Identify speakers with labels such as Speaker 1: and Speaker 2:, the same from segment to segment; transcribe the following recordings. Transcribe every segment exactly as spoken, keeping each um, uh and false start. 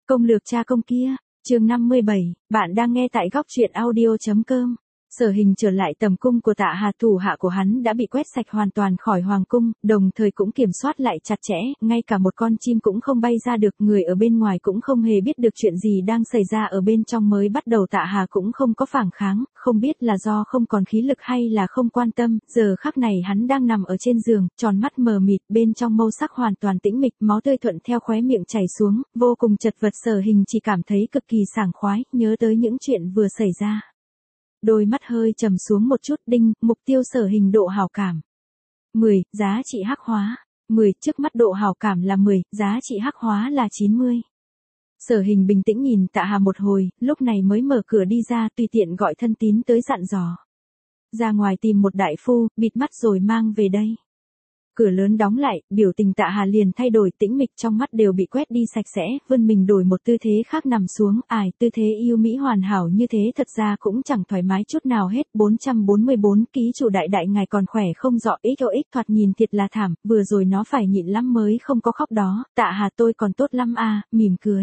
Speaker 1: Công lược cha công kia, chương năm mươi bảy, bạn đang nghe tại góc truyện audio.com. Sở Hình trở lại tầm cung của Tạ Hà, thủ hạ của hắn đã bị quét sạch hoàn toàn khỏi hoàng cung, đồng thời cũng kiểm soát lại chặt chẽ, ngay cả một con chim cũng không bay ra được, người ở bên ngoài cũng không hề biết được chuyện gì đang xảy ra ở bên trong. Mới bắt đầu Tạ Hà cũng không có phản kháng, không biết là do không còn khí lực hay là không quan tâm, giờ khắc này hắn đang nằm ở trên giường, tròn mắt mờ mịt, bên trong màu sắc hoàn toàn tĩnh mịch, máu tươi thuận theo khóe miệng chảy xuống, vô cùng chật vật. Sở Hình chỉ cảm thấy cực kỳ sảng khoái, nhớ tới những chuyện vừa xảy ra. Đôi mắt hơi trầm xuống một chút. Đinh, mục tiêu Sở Hình độ hảo cảm mười, giá trị hắc hóa mười, trước mắt độ hảo cảm là mười, giá trị hắc hóa là chín mươi. Sở Hình bình tĩnh nhìn Tạ Hà một hồi, lúc này mới mở cửa đi ra, tùy tiện gọi thân tín tới dặn dò. Ra ngoài tìm một đại phu, bịt mắt rồi mang về đây. Cửa lớn đóng lại, biểu tình Tạ Hà liền thay đổi, tĩnh mịch, trong mắt đều bị quét đi sạch sẽ, vươn mình đổi một tư thế khác nằm xuống, ải, tư thế yêu mỹ hoàn hảo như thế thật ra cũng chẳng thoải mái chút nào hết. bốn trăm bốn mươi bốn, ký chủ đại đại ngài còn khỏe không? Dọ ích ích thoạt nhìn thiệt là thảm, vừa rồi nó phải nhịn lắm mới không có khóc đó. Tạ Hà tôi còn tốt lắm à, mỉm cười.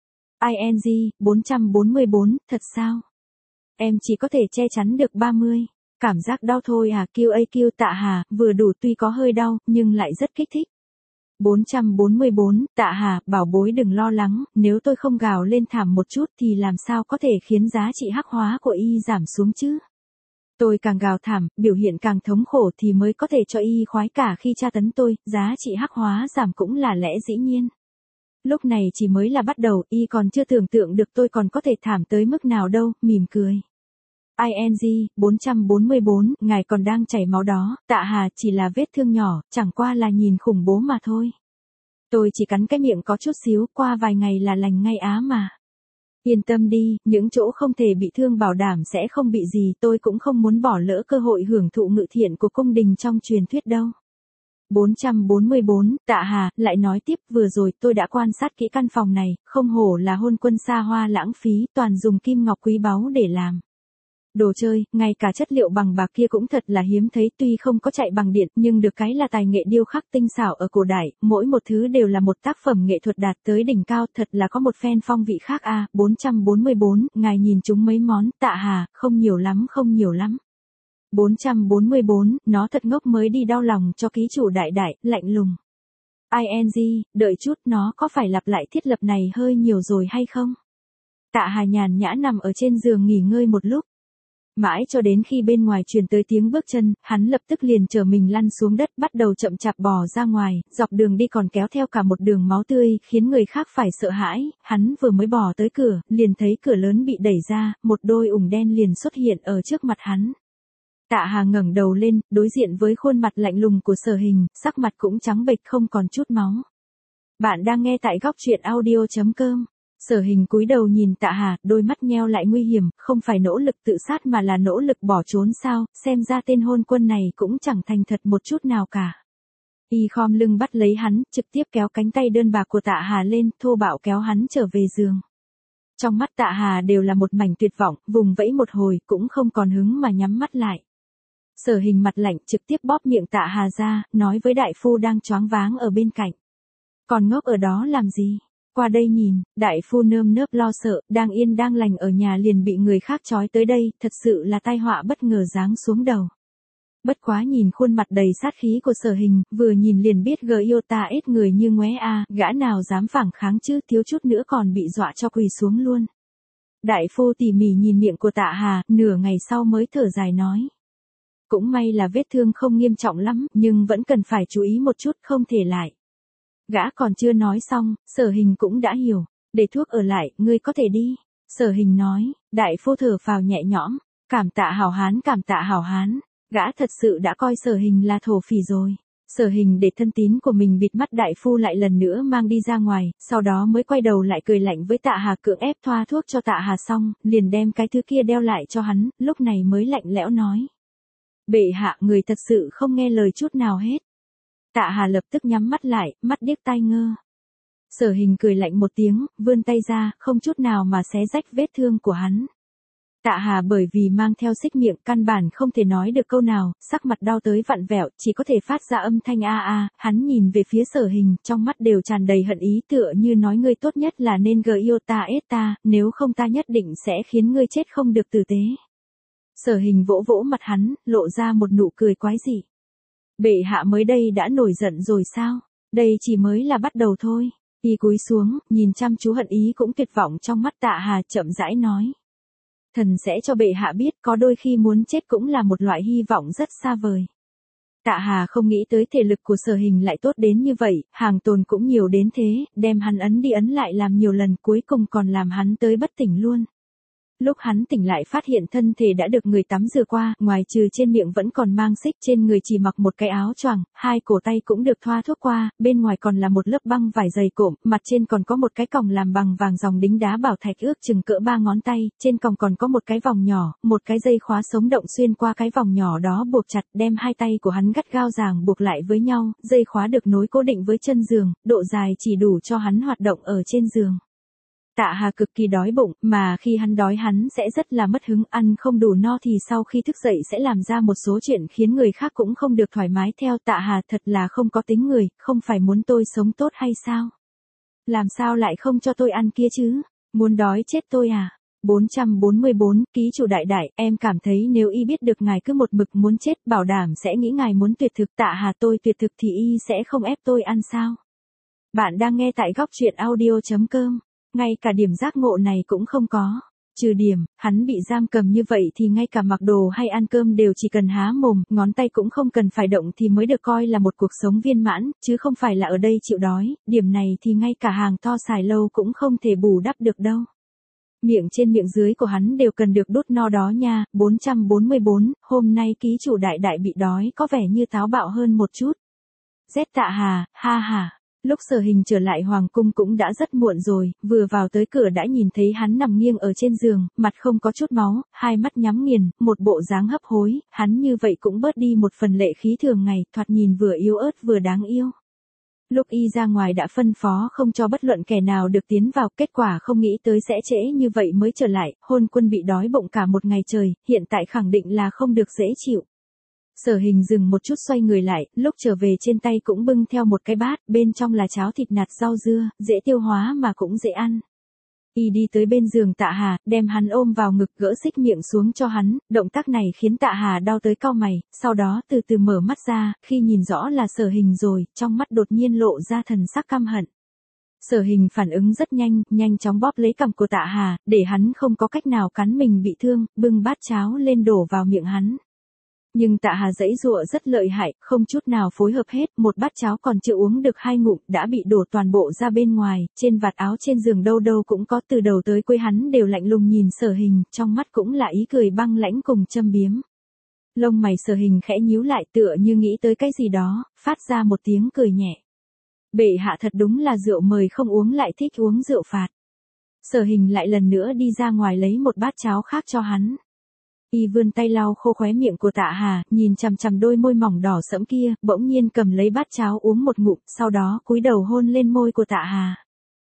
Speaker 1: ing, bốn trăm bốn mươi bốn, thật sao? Em chỉ có thể che chắn được ba mươi. Cảm giác đau thôi à? Kêu a kêu Tạ Hà, vừa đủ, tuy có hơi đau, nhưng lại rất kích thích. bốn trăm bốn mươi bốn, Tạ Hà, bảo bối đừng lo lắng, nếu tôi không gào lên thảm một chút thì làm sao có thể khiến giá trị hắc hóa của y giảm xuống chứ? Tôi càng gào thảm, biểu hiện càng thống khổ thì mới có thể cho y khoái cả khi tra tấn tôi, giá trị hắc hóa giảm cũng là lẽ dĩ nhiên. Lúc này chỉ mới là bắt đầu, y còn chưa tưởng tượng được tôi còn có thể thảm tới mức nào đâu, mỉm cười. ing, bốn trăm bốn mươi bốn, ngài còn đang chảy máu đó. Tạ Hà, chỉ là vết thương nhỏ, chẳng qua là nhìn khủng bố mà thôi. Tôi chỉ cắn cái miệng có chút xíu, qua vài ngày là lành ngay á mà. Yên tâm đi, những chỗ không thể bị thương bảo đảm sẽ không bị gì, tôi cũng không muốn bỏ lỡ cơ hội hưởng thụ ngự thiện của cung đình trong truyền thuyết đâu. bốn trăm bốn mươi bốn, Tạ Hà, lại nói tiếp, vừa rồi tôi đã quan sát kỹ căn phòng này, không hổ là hôn quân xa hoa lãng phí, toàn dùng kim ngọc quý báu để làm. Đồ chơi, ngay cả chất liệu bằng bạc kia cũng thật là hiếm thấy, tuy không có chạy bằng điện, nhưng được cái là tài nghệ điêu khắc tinh xảo ở cổ đại, mỗi một thứ đều là một tác phẩm nghệ thuật đạt tới đỉnh cao, thật là có một phen phong vị khác a. bốn trăm bốn mươi bốn, ngài nhìn chúng mấy món? Tạ Hà, không nhiều lắm, không nhiều lắm. bốn trăm bốn mươi bốn, nó thật ngốc mới đi đau lòng cho ký chủ đại đại, lạnh lùng. ing, đợi chút, nó có phải lặp lại thiết lập này hơi nhiều rồi hay không? Tạ Hà nhàn nhã nằm ở trên giường nghỉ ngơi một lúc. Mãi cho đến khi bên ngoài truyền tới tiếng bước chân, hắn lập tức liền trở mình lăn xuống đất, bắt đầu chậm chạp bò ra ngoài, dọc đường đi còn kéo theo cả một đường máu tươi, khiến người khác phải sợ hãi. Hắn vừa mới bò tới cửa, liền thấy cửa lớn bị đẩy ra, một đôi ủng đen liền xuất hiện ở trước mặt hắn. Tạ Hà ngẩng đầu lên, đối diện với khuôn mặt lạnh lùng của Sở Hình, sắc mặt cũng trắng bệch không còn chút máu. Bạn đang nghe tại góc truyện audio.com. Sở Hình cúi đầu nhìn Tạ Hà, đôi mắt nheo lại nguy hiểm, không phải nỗ lực tự sát mà là nỗ lực bỏ trốn sao? Xem ra tên hôn quân này cũng chẳng thành thật một chút nào cả. Y khom lưng bắt lấy hắn, trực tiếp kéo cánh tay đơn bạc của Tạ Hà lên, thô bạo kéo hắn trở về giường. Trong mắt Tạ Hà đều là một mảnh tuyệt vọng, vùng vẫy một hồi, cũng không còn hứng mà nhắm mắt lại. Sở Hình mặt lạnh, trực tiếp bóp miệng Tạ Hà ra, nói với đại phu đang choáng váng ở bên cạnh. Còn ngốc ở đó làm gì? Qua đây nhìn. Đại phu nơm nớp lo sợ, đang yên đang lành ở nhà liền bị người khác trói tới đây, thật sự là tai họa bất ngờ giáng xuống đầu. Bất quá nhìn khuôn mặt đầy sát khí của Sở Hình, vừa nhìn liền biết gờ yêu ta ít người như ngoé a, gã nào dám phản kháng chứ, thiếu chút nữa còn bị dọa cho quỳ xuống luôn. Đại phu tỉ mỉ nhìn miệng của Tạ Hà, nửa ngày sau mới thở dài nói. Cũng may là vết thương không nghiêm trọng lắm, nhưng vẫn cần phải chú ý một chút, không thể lại. Gã còn chưa nói xong, Sở Hình cũng đã hiểu. Để thuốc ở lại, ngươi có thể đi. Sở Hình nói. Đại phu thở phào nhẹ nhõm. Cảm tạ hảo hán, cảm tạ hảo hán. Gã thật sự đã coi Sở Hình là thổ phỉ rồi. Sở Hình để thân tín của mình bịt mắt đại phu lại lần nữa mang đi ra ngoài, sau đó mới quay đầu lại cười lạnh với Tạ Hà, cưỡng ép thoa thuốc cho Tạ Hà xong, liền đem cái thứ kia đeo lại cho hắn, lúc này mới lạnh lẽo nói. Bệ hạ, người thật sự không nghe lời chút nào hết. Tạ Hà lập tức nhắm mắt lại, mắt điếc tai ngơ. Sở Hình cười lạnh một tiếng, vươn tay ra, không chút nào mà xé rách vết thương của hắn. Tạ Hà bởi vì mang theo xích miệng căn bản không thể nói được câu nào, sắc mặt đau tới vặn vẹo, chỉ có thể phát ra âm thanh a a, hắn nhìn về phía Sở Hình, trong mắt đều tràn đầy hận ý tựa như nói ngươi tốt nhất là nên gờ yêu ta ết ta, nếu không ta nhất định sẽ khiến ngươi chết không được tử tế. Sở Hình vỗ vỗ mặt hắn, lộ ra một nụ cười quái dị. Bệ hạ mới đây đã nổi giận rồi sao? Đây chỉ mới là bắt đầu thôi. Y cúi xuống, nhìn chăm chú hận ý cũng tuyệt vọng trong mắt Tạ Hà chậm rãi nói. Thần sẽ cho bệ hạ biết có đôi khi muốn chết cũng là một loại hy vọng rất xa vời. Tạ Hà không nghĩ tới thể lực của Sở Hình lại tốt đến như vậy, hàng tồn cũng nhiều đến thế, đem hắn ấn đi ấn lại làm nhiều lần cuối cùng còn làm hắn tới bất tỉnh luôn. Lúc hắn tỉnh lại phát hiện thân thể đã được người tắm rửa qua, ngoài trừ trên miệng vẫn còn mang xích, trên người chỉ mặc một cái áo choàng, hai cổ tay cũng được thoa thuốc qua, bên ngoài còn là một lớp băng vải dày cộm, mặt trên còn có một cái còng làm bằng vàng dòng đính đá bảo thạch ước chừng cỡ ba ngón tay, trên còng còn có một cái vòng nhỏ, một cái dây khóa sống động xuyên qua cái vòng nhỏ đó buộc chặt, đem hai tay của hắn gắt gao ràng buộc lại với nhau, dây khóa được nối cố định với chân giường, độ dài chỉ đủ cho hắn hoạt động ở trên giường. Tạ Hà cực kỳ đói bụng, mà khi hắn đói hắn sẽ rất là mất hứng, ăn không đủ no thì sau khi thức dậy sẽ làm ra một số chuyện khiến người khác cũng không được thoải mái theo. Tạ Hà thật là không có tính người, không phải muốn tôi sống tốt hay sao? Làm sao lại không cho tôi ăn kia chứ? Muốn đói chết tôi à? bốn trăm bốn mươi bốn, ký chủ đại đại, em cảm thấy nếu y biết được ngài cứ một mực muốn chết, bảo đảm sẽ nghĩ ngài muốn tuyệt thực. Tạ Hà tôi tuyệt thực thì y sẽ không ép tôi ăn sao? Bạn đang nghe tại góc truyện audio chấm com. Ngay cả điểm giác ngộ này cũng không có. Trừ điểm, hắn bị giam cầm như vậy thì ngay cả mặc đồ hay ăn cơm đều chỉ cần há mồm, ngón tay cũng không cần phải động thì mới được coi là một cuộc sống viên mãn, chứ không phải là ở đây chịu đói, điểm này thì ngay cả hàng to xài lâu cũng không thể bù đắp được đâu. Miệng trên miệng dưới của hắn đều cần được đốt no đó nha. bốn trăm bốn mươi bốn, hôm nay ký chủ đại đại bị đói có vẻ như táo bạo hơn một chút. Z Tạ Hà, ha ha. Lúc Sở Hình trở lại hoàng cung cũng đã rất muộn rồi, vừa vào tới cửa đã nhìn thấy hắn nằm nghiêng ở trên giường, mặt không có chút máu, hai mắt nhắm nghiền, một bộ dáng hấp hối, hắn như vậy cũng bớt đi một phần lệ khí thường ngày, thoạt nhìn vừa yếu ớt vừa đáng yêu. Lúc y ra ngoài đã phân phó không cho bất luận kẻ nào được tiến vào, kết quả không nghĩ tới sẽ trễ như vậy mới trở lại, hôn quân bị đói bụng cả một ngày trời, hiện tại khẳng định là không được dễ chịu. Sở Hình dừng một chút xoay người lại, lúc trở về trên tay cũng bưng theo một cái bát, bên trong là cháo thịt nạc rau dưa, dễ tiêu hóa mà cũng dễ ăn. Y đi tới bên giường Tạ Hà, đem hắn ôm vào ngực gỡ xích miệng xuống cho hắn, động tác này khiến Tạ Hà đau tới cau mày, sau đó từ từ mở mắt ra, khi nhìn rõ là Sở Hình rồi, trong mắt đột nhiên lộ ra thần sắc căm hận. Sở Hình phản ứng rất nhanh, nhanh chóng bóp lấy cằm của Tạ Hà, để hắn không có cách nào cắn mình bị thương, bưng bát cháo lên đổ vào miệng hắn. Nhưng Tạ Hà giãy giụa rất lợi hại, không chút nào phối hợp hết, một bát cháo còn chưa uống được hai ngụm đã bị đổ toàn bộ ra bên ngoài, trên vạt áo trên giường đâu đâu cũng có, từ đầu tới cuối hắn đều lạnh lùng nhìn Sở Hình, trong mắt cũng là ý cười băng lãnh cùng châm biếm. Lông mày Sở Hình khẽ nhíu lại tựa như nghĩ tới cái gì đó, phát ra một tiếng cười nhẹ. Bệ hạ thật đúng là rượu mời không uống lại thích uống rượu phạt. Sở Hình lại lần nữa đi ra ngoài lấy một bát cháo khác cho hắn. Y vươn tay lau khô khóe miệng của Tạ Hà, nhìn chằm chằm đôi môi mỏng đỏ sẫm kia, bỗng nhiên cầm lấy bát cháo uống một ngụm, sau đó cúi đầu hôn lên môi của Tạ Hà.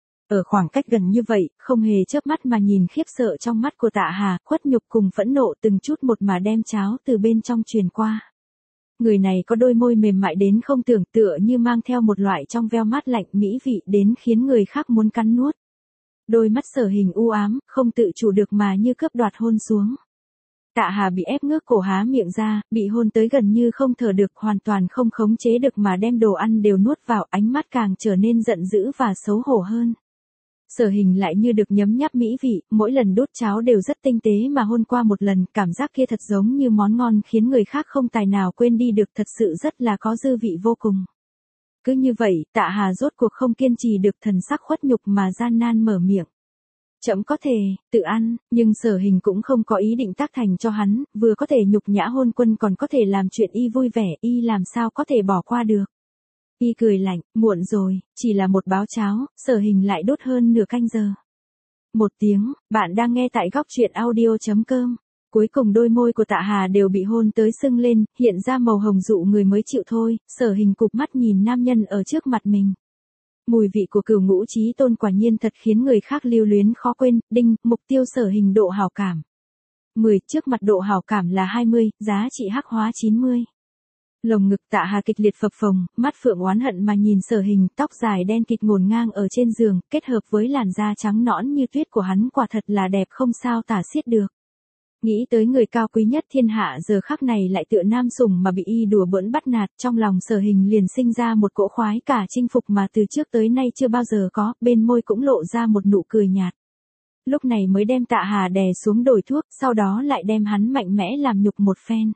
Speaker 1: Ở khoảng cách gần như vậy, không hề chớp mắt mà nhìn khiếp sợ trong mắt của Tạ Hà, khuất nhục cùng phẫn nộ từng chút một mà đem cháo từ bên trong truyền qua. Người này có đôi môi mềm mại đến không tưởng tựa như mang theo một loại trong veo mát lạnh mỹ vị đến khiến người khác muốn cắn nuốt. Đôi mắt Sở Hình u ám, không tự chủ được mà như cướp đoạt hôn xuống. Tạ Hà bị ép ngước cổ há miệng ra, bị hôn tới gần như không thở được, hoàn toàn không khống chế được mà đem đồ ăn đều nuốt vào, ánh mắt càng trở nên giận dữ và xấu hổ hơn. Sở Hình lại như được nhấm nháp mỹ vị, mỗi lần đút cháo đều rất tinh tế mà hôn qua một lần, cảm giác kia thật giống như món ngon khiến người khác không tài nào quên đi được, thật sự rất là có dư vị vô cùng. Cứ như vậy, Tạ Hà rốt cuộc không kiên trì được, thần sắc khuất nhục mà gian nan mở miệng. Trẫm có thể, tự ăn, nhưng Sở Hình cũng không có ý định tác thành cho hắn, vừa có thể nhục nhã hôn quân còn có thể làm chuyện y vui vẻ, y làm sao có thể bỏ qua được. Y cười lạnh, muộn rồi, chỉ là một bát cháo, Sở Hình lại đốt hơn nửa canh giờ. Một tiếng, bạn đang nghe tại góc truyện audio chấm com. Cuối cùng đôi môi của Tạ Hà đều bị hôn tới sưng lên, hiện ra màu hồng dụ người mới chịu thôi, Sở Hình cụp mắt nhìn nam nhân ở trước mặt mình. Mùi vị của Cửu Ngũ Chí Tôn quả nhiên thật khiến người khác lưu luyến khó quên, đinh, mục tiêu Sở Hình độ hảo cảm. mười, trước mặt độ hảo cảm là hai mươi, giá trị hắc hóa chín mươi. Lồng ngực Tạ Hà kịch liệt phập phồng, mắt phượng oán hận mà nhìn Sở Hình, tóc dài đen kịt ngổn ngang ở trên giường, kết hợp với làn da trắng nõn như tuyết của hắn quả thật là đẹp không sao tả xiết được. Nghĩ tới người cao quý nhất thiên hạ giờ khắc này lại tựa nam sủng mà bị y đùa bỡn bắt nạt, trong lòng Sở Hình liền sinh ra một cỗ khoái cả chinh phục mà từ trước tới nay chưa bao giờ có, bên môi cũng lộ ra một nụ cười nhạt. Lúc này mới đem Tạ Hà đè xuống đổi thuốc, sau đó lại đem hắn mạnh mẽ làm nhục một phen.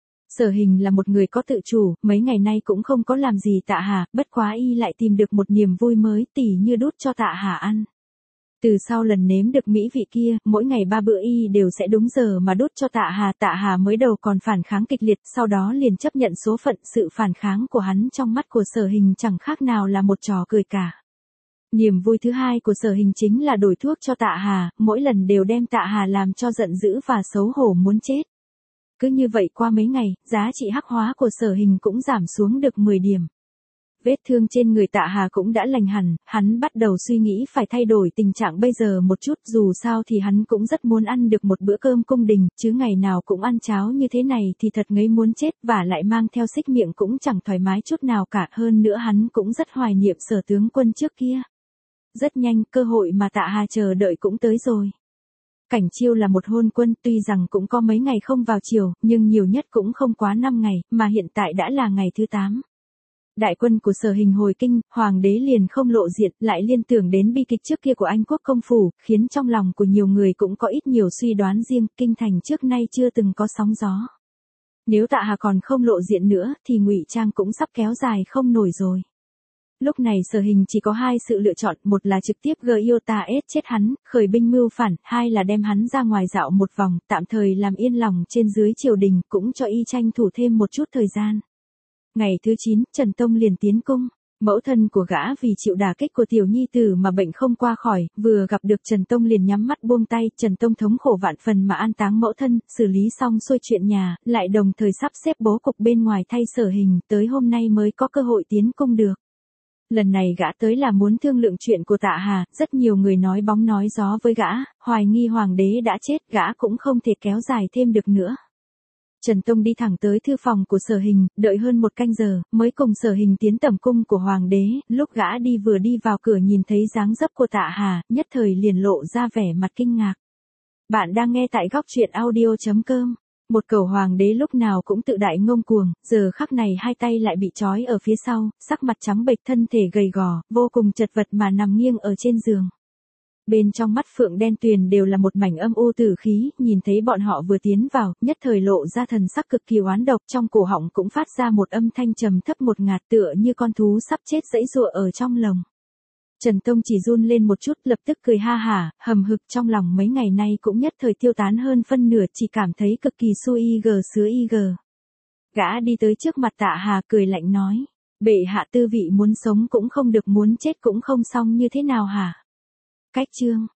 Speaker 1: Sở Hình là một người có tự chủ, mấy ngày nay cũng không có làm gì Tạ Hà, bất quá y lại tìm được một niềm vui mới, tỉ như đút cho Tạ Hà ăn. Từ sau lần nếm được mỹ vị kia, mỗi ngày ba bữa y đều sẽ đúng giờ mà đút cho Tạ Hà. Tạ Hà mới đầu còn phản kháng kịch liệt, sau đó liền chấp nhận số phận. Sự phản kháng của hắn trong mắt của Sở Hình chẳng khác nào là một trò cười cả. Niềm vui thứ hai của Sở Hình chính là đổi thuốc cho Tạ Hà, mỗi lần đều đem Tạ Hà làm cho giận dữ và xấu hổ muốn chết. Cứ như vậy qua mấy ngày, giá trị hắc hóa của Sở Hình cũng giảm xuống được mười điểm. Vết thương trên người Tạ Hà cũng đã lành hẳn, hắn bắt đầu suy nghĩ phải thay đổi tình trạng bây giờ một chút, dù sao thì hắn cũng rất muốn ăn được một bữa cơm cung đình, chứ ngày nào cũng ăn cháo như thế này thì thật ngấy muốn chết, và lại mang theo xích miệng cũng chẳng thoải mái chút nào cả, hơn nữa hắn cũng rất hoài niệm Sở tướng quân trước kia. Rất nhanh, cơ hội mà Tạ Hà chờ đợi cũng tới rồi. Cảnh Chiêu là một hôn quân, tuy rằng cũng có mấy ngày không vào triều, nhưng nhiều nhất cũng không quá năm ngày, mà hiện tại đã là ngày thứ tám. Đại quân của Sở Hình hồi kinh, hoàng đế liền không lộ diện, lại liên tưởng đến bi kịch trước kia của Anh quốc công phủ, khiến trong lòng của nhiều người cũng có ít nhiều suy đoán riêng, kinh thành trước nay chưa từng có sóng gió. Nếu Tạ Hà còn không lộ diện nữa, thì ngụy trang cũng sắp kéo dài không nổi rồi. Lúc này Sở Hình chỉ có hai sự lựa chọn, một là trực tiếp gây yêu ta ết chết hắn, khởi binh mưu phản, hai là đem hắn ra ngoài dạo một vòng, tạm thời làm yên lòng trên dưới triều đình, cũng cho y tranh thủ thêm một chút thời gian. Ngày thứ chín, Trần Tông liền tiến cung. Mẫu thân của gã vì chịu đả kích của tiểu nhi tử mà bệnh không qua khỏi, vừa gặp được Trần Tông liền nhắm mắt buông tay. Trần Tông thống khổ vạn phần mà an táng mẫu thân, xử lý xong xuôi chuyện nhà, lại đồng thời sắp xếp bố cục bên ngoài thay Sở Hình, tới hôm nay mới có cơ hội tiến cung được. Lần này gã tới là muốn thương lượng chuyện của Tạ Hà, rất nhiều người nói bóng nói gió với gã, hoài nghi hoàng đế đã chết, gã cũng không thể kéo dài thêm được nữa. Trần Tông đi thẳng tới thư phòng của Sở Hình, đợi hơn một canh giờ, mới cùng Sở Hình tiến tẩm cung của hoàng đế, lúc gã đi vừa đi vào cửa nhìn thấy dáng dấp của Tạ Hà, nhất thời liền lộ ra vẻ mặt kinh ngạc. Bạn đang nghe tại góc truyện audio chấm com. Một cẩu hoàng đế lúc nào cũng tự đại ngông cuồng, giờ khắc này hai tay lại bị trói ở phía sau, sắc mặt trắng bệch, thân thể gầy gò, vô cùng chật vật mà nằm nghiêng ở trên giường. Bên trong mắt phượng đen tuyền đều là một mảnh âm u tử khí, nhìn thấy bọn họ vừa tiến vào, nhất thời lộ ra thần sắc cực kỳ oán độc, trong cổ họng cũng phát ra một âm thanh trầm thấp một ngạt, tựa như con thú sắp chết giãy giụa ở trong lồng. Trần Tông chỉ run lên một chút, lập tức cười ha hả, hầm hực, trong lòng mấy ngày nay cũng nhất thời tiêu tán hơn phân nửa, chỉ cảm thấy cực kỳ xui y gờ sứa y gờ. Gã đi tới trước mặt Tạ Hà cười lạnh nói, bệ hạ tư vị muốn sống cũng không được, muốn chết cũng không xong như thế nào hả? Cách chương,